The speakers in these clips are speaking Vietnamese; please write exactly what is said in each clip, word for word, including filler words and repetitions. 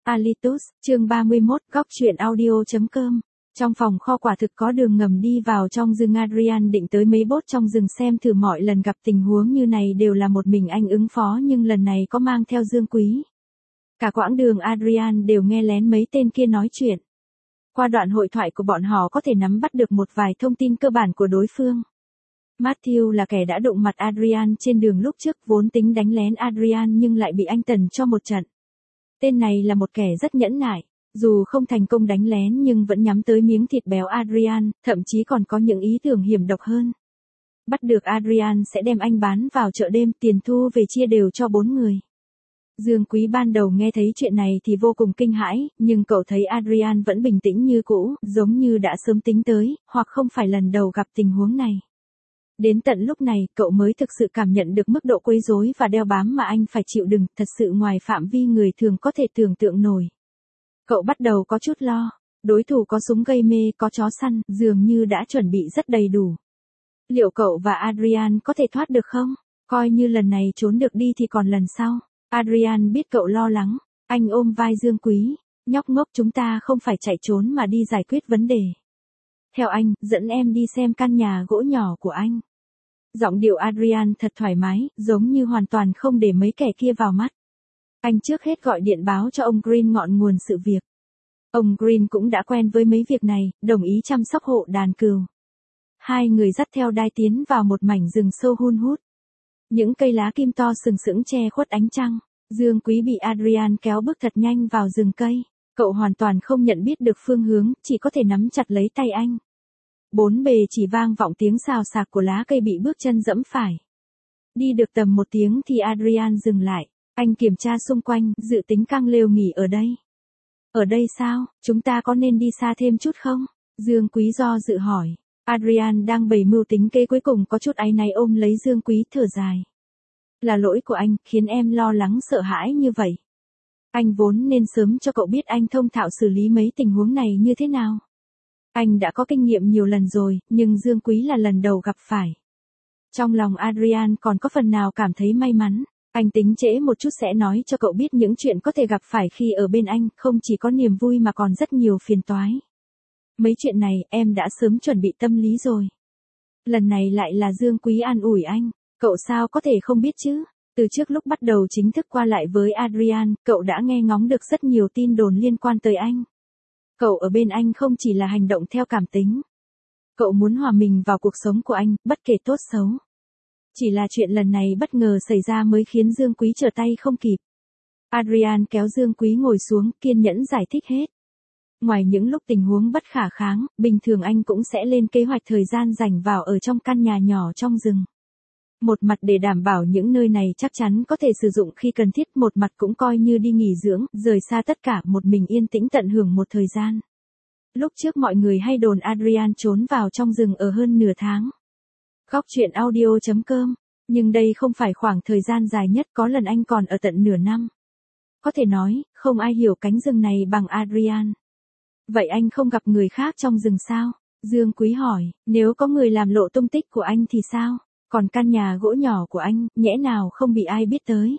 Alitus, chương ba mươi mốt, góc truyện audio.com. Trong phòng kho quả thực có đường ngầm đi vào trong rừng. Adrian định tới mấy bốt trong rừng xem thử, mọi lần gặp tình huống như này đều là một mình anh ứng phó, nhưng lần này có mang theo Dương Quý. Cả quãng đường Adrian đều nghe lén mấy tên kia nói chuyện. Qua đoạn hội thoại của bọn họ có thể nắm bắt được một vài thông tin cơ bản của đối phương. Matthew là kẻ đã đụng mặt Adrian trên đường lúc trước, vốn tính đánh lén Adrian nhưng lại bị anh tần cho một trận. Tên này là một kẻ rất nhẫn nại, dù không thành công đánh lén nhưng vẫn nhắm tới miếng thịt béo Adrian, thậm chí còn có những ý tưởng hiểm độc hơn. Bắt được Adrian sẽ đem anh bán vào chợ đêm, tiền thu về chia đều cho bốn người. Dương Quý ban đầu nghe thấy chuyện này thì vô cùng kinh hãi, nhưng cậu thấy Adrian vẫn bình tĩnh như cũ, giống như đã sớm tính tới, hoặc không phải lần đầu gặp tình huống này. Đến tận lúc này, cậu mới thực sự cảm nhận được mức độ quấy rối và đeo bám mà anh phải chịu đựng, thật sự ngoài phạm vi người thường có thể tưởng tượng nổi. Cậu bắt đầu có chút lo, đối thủ có súng gây mê, có chó săn, dường như đã chuẩn bị rất đầy đủ. Liệu cậu và Adrian có thể thoát được không? Coi như lần này trốn được đi thì còn lần sau. Adrian biết cậu lo lắng, anh ôm vai Dương Quý, nhóc ngốc, chúng ta không phải chạy trốn mà đi giải quyết vấn đề. Theo anh, dẫn em đi xem căn nhà gỗ nhỏ của anh. Giọng điệu Adrian thật thoải mái, giống như hoàn toàn không để mấy kẻ kia vào mắt. Anh trước hết gọi điện báo cho ông Green ngọn nguồn sự việc. Ông Green cũng đã quen với mấy việc này, đồng ý chăm sóc hộ đàn cừu. Hai người dắt theo đai tiến vào một mảnh rừng sâu hun hút. Những cây lá kim to sừng sững che khuất ánh trăng. Dương Quý bị Adrian kéo bước thật nhanh vào rừng cây. Cậu hoàn toàn không nhận biết được phương hướng, chỉ có thể nắm chặt lấy tay anh. Bốn bề chỉ vang vọng tiếng xào xạc của lá cây bị bước chân dẫm phải. Đi được tầm một tiếng thì Adrian dừng lại. Anh kiểm tra xung quanh, dự tính căng lều nghỉ ở đây. Ở đây sao, chúng ta có nên đi xa thêm chút không? Dương Quý do dự hỏi. Adrian đang bày mưu tính kế, cuối cùng có chút áy náy ôm lấy Dương Quý, thở dài. Là lỗi của anh, khiến em lo lắng sợ hãi như vậy. Anh vốn nên sớm cho cậu biết anh thông thạo xử lý mấy tình huống này như thế nào. Anh đã có kinh nghiệm nhiều lần rồi, nhưng Dương Quý là lần đầu gặp phải. Trong lòng Adrian còn có phần nào cảm thấy may mắn. Anh tính trễ một chút sẽ nói cho cậu biết những chuyện có thể gặp phải khi ở bên anh, không chỉ có niềm vui mà còn rất nhiều phiền toái. Mấy chuyện này em đã sớm chuẩn bị tâm lý rồi. Lần này lại là Dương Quý an ủi anh. Cậu sao có thể không biết chứ? Từ trước lúc bắt đầu chính thức qua lại với Adrian, cậu đã nghe ngóng được rất nhiều tin đồn liên quan tới anh. Cậu ở bên anh không chỉ là hành động theo cảm tính. Cậu muốn hòa mình vào cuộc sống của anh, bất kể tốt xấu. Chỉ là chuyện lần này bất ngờ xảy ra mới khiến Dương Quý trở tay không kịp. Adrian kéo Dương Quý ngồi xuống, kiên nhẫn giải thích hết. Ngoài những lúc tình huống bất khả kháng, bình thường anh cũng sẽ lên kế hoạch thời gian rảnh vào ở trong căn nhà nhỏ trong rừng. Một mặt để đảm bảo những nơi này chắc chắn có thể sử dụng khi cần thiết, một mặt cũng coi như đi nghỉ dưỡng, rời xa tất cả, một mình yên tĩnh tận hưởng một thời gian. Lúc trước mọi người hay đồn Adrian trốn vào trong rừng ở hơn nửa tháng. Góc truyện audio.com, nhưng đây không phải khoảng thời gian dài nhất, có lần anh còn ở tận nửa năm. Có thể nói, không ai hiểu cánh rừng này bằng Adrian. Vậy anh không gặp người khác trong rừng sao? Dương Quý hỏi, nếu có người làm lộ tung tích của anh thì sao? Còn căn nhà gỗ nhỏ của anh, nhẽ nào không bị ai biết tới?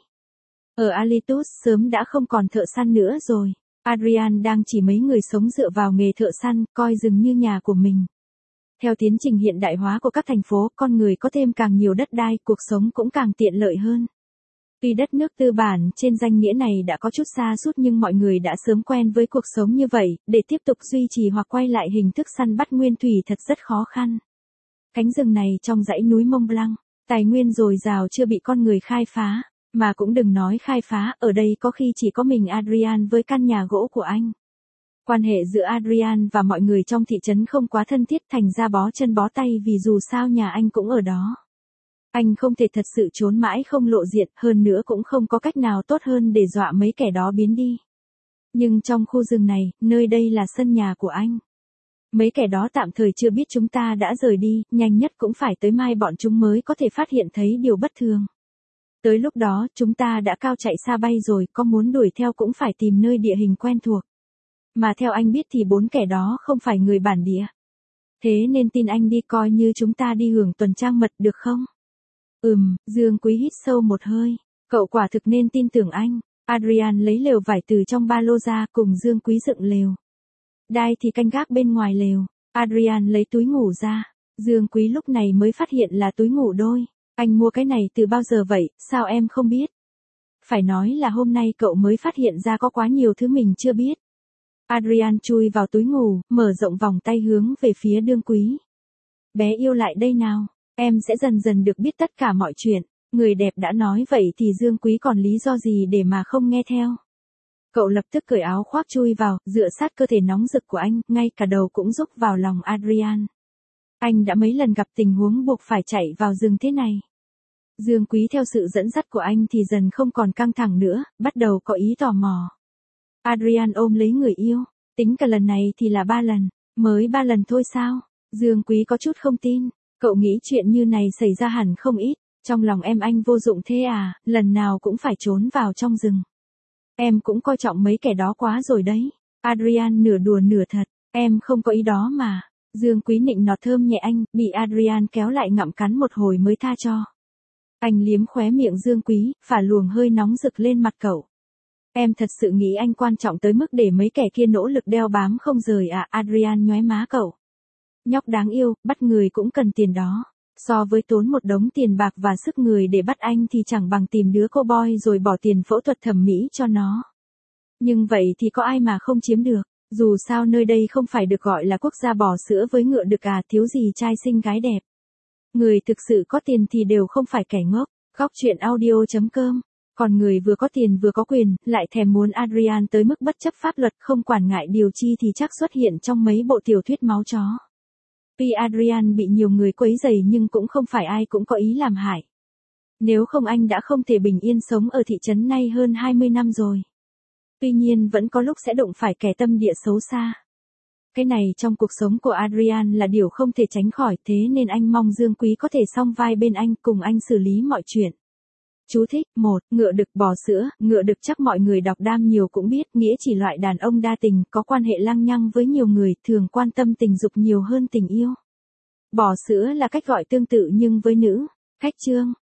Ở Alitus sớm đã không còn thợ săn nữa rồi. Adrian đang chỉ mấy người sống dựa vào nghề thợ săn, coi rừng như nhà của mình. Theo tiến trình hiện đại hóa của các thành phố, con người có thêm càng nhiều đất đai, cuộc sống cũng càng tiện lợi hơn. Tuy đất nước tư bản trên danh nghĩa này đã có chút xa sút, nhưng mọi người đã sớm quen với cuộc sống như vậy, để tiếp tục duy trì hoặc quay lại hình thức săn bắt nguyên thủy thật rất khó khăn. Cánh rừng này trong dãy núi Mont Blanc, tài nguyên dồi dào chưa bị con người khai phá, mà cũng đừng nói khai phá, ở đây có khi chỉ có mình Adrian với căn nhà gỗ của anh. Quan hệ giữa Adrian và mọi người trong thị trấn không quá thân thiết, thành ra bó chân bó tay, vì dù sao nhà anh cũng ở đó. Anh không thể thật sự trốn mãi không lộ diện, hơn nữa cũng không có cách nào tốt hơn để dọa mấy kẻ đó biến đi. Nhưng trong khu rừng này, nơi đây là sân nhà của anh. Mấy kẻ đó tạm thời chưa biết chúng ta đã rời đi, nhanh nhất cũng phải tới mai bọn chúng mới có thể phát hiện thấy điều bất thường. Tới lúc đó, chúng ta đã cao chạy xa bay rồi, có muốn đuổi theo cũng phải tìm nơi địa hình quen thuộc. Mà theo anh biết thì bốn kẻ đó không phải người bản địa. Thế nên tin anh đi, coi như chúng ta đi hưởng tuần trăng mật được không? Ừm, Dương Quý hít sâu một hơi. Cậu quả thực nên tin tưởng anh. Adrian lấy lều vải từ trong ba lô ra cùng Dương Quý dựng lều. Đai thì canh gác bên ngoài lều. Adrian lấy túi ngủ ra. Dương Quý lúc này mới phát hiện là túi ngủ đôi. Anh mua cái này từ bao giờ vậy, sao em không biết? Phải nói là hôm nay cậu mới phát hiện ra có quá nhiều thứ mình chưa biết. Adrian chui vào túi ngủ, mở rộng vòng tay hướng về phía Dương Quý. Bé yêu lại đây nào, em sẽ dần dần được biết tất cả mọi chuyện. Người đẹp đã nói vậy thì Dương Quý còn lý do gì để mà không nghe theo. Cậu lập tức cởi áo khoác chui vào, dựa sát cơ thể nóng rực của anh, ngay cả đầu cũng rúc vào lòng Adrian. Anh đã mấy lần gặp tình huống buộc phải chạy vào rừng thế này. Dương Quý theo sự dẫn dắt của anh thì dần không còn căng thẳng nữa, bắt đầu có ý tò mò. Adrian ôm lấy người yêu, tính cả lần này thì là ba lần, mới ba lần thôi sao? Dương Quý có chút không tin, cậu nghĩ chuyện như này xảy ra hẳn không ít, trong lòng em anh vô dụng thế à, lần nào cũng phải trốn vào trong rừng. Em cũng coi trọng mấy kẻ đó quá rồi đấy. Adrian nửa đùa nửa thật, em không có ý đó mà. Dương Quý nịnh nọt thơm nhẹ anh, bị Adrian kéo lại ngậm cắn một hồi mới tha cho. Anh liếm khóe miệng Dương Quý, phả luồng hơi nóng rực lên mặt cậu. Em thật sự nghĩ anh quan trọng tới mức để mấy kẻ kia nỗ lực đeo bám không rời à? Adrian nhoé má cậu. Nhóc đáng yêu, bắt người cũng cần tiền đó. So với tốn một đống tiền bạc và sức người để bắt anh thì chẳng bằng tìm đứa cô boy rồi bỏ tiền phẫu thuật thẩm mỹ cho nó. Nhưng vậy thì có ai mà không chiếm được, dù sao nơi đây không phải được gọi là quốc gia bò sữa với ngựa được à, thiếu gì trai xinh gái đẹp. Người thực sự có tiền thì đều không phải kẻ ngốc. Góc truyện audio chấm com. Còn người vừa có tiền vừa có quyền, lại thèm muốn Adrian tới mức bất chấp pháp luật không quản ngại điều chi thì chắc xuất hiện trong mấy bộ tiểu thuyết máu chó. Tuy Adrian bị nhiều người quấy rầy nhưng cũng không phải ai cũng có ý làm hại. Nếu không anh đã không thể bình yên sống ở thị trấn này hơn hai mươi năm rồi. Tuy nhiên vẫn có lúc sẽ đụng phải kẻ tâm địa xấu xa. Cái này trong cuộc sống của Adrian là điều không thể tránh khỏi, thế nên anh mong Dương Quý có thể song vai bên anh cùng anh xử lý mọi chuyện. Chú thích, một, ngựa đực bò sữa, ngựa đực chắc mọi người đọc đam nhiều cũng biết, nghĩa chỉ loại đàn ông đa tình, có quan hệ lăng nhăng với nhiều người, thường quan tâm tình dục nhiều hơn tình yêu. Bò sữa là cách gọi tương tự nhưng với nữ. Khách chương.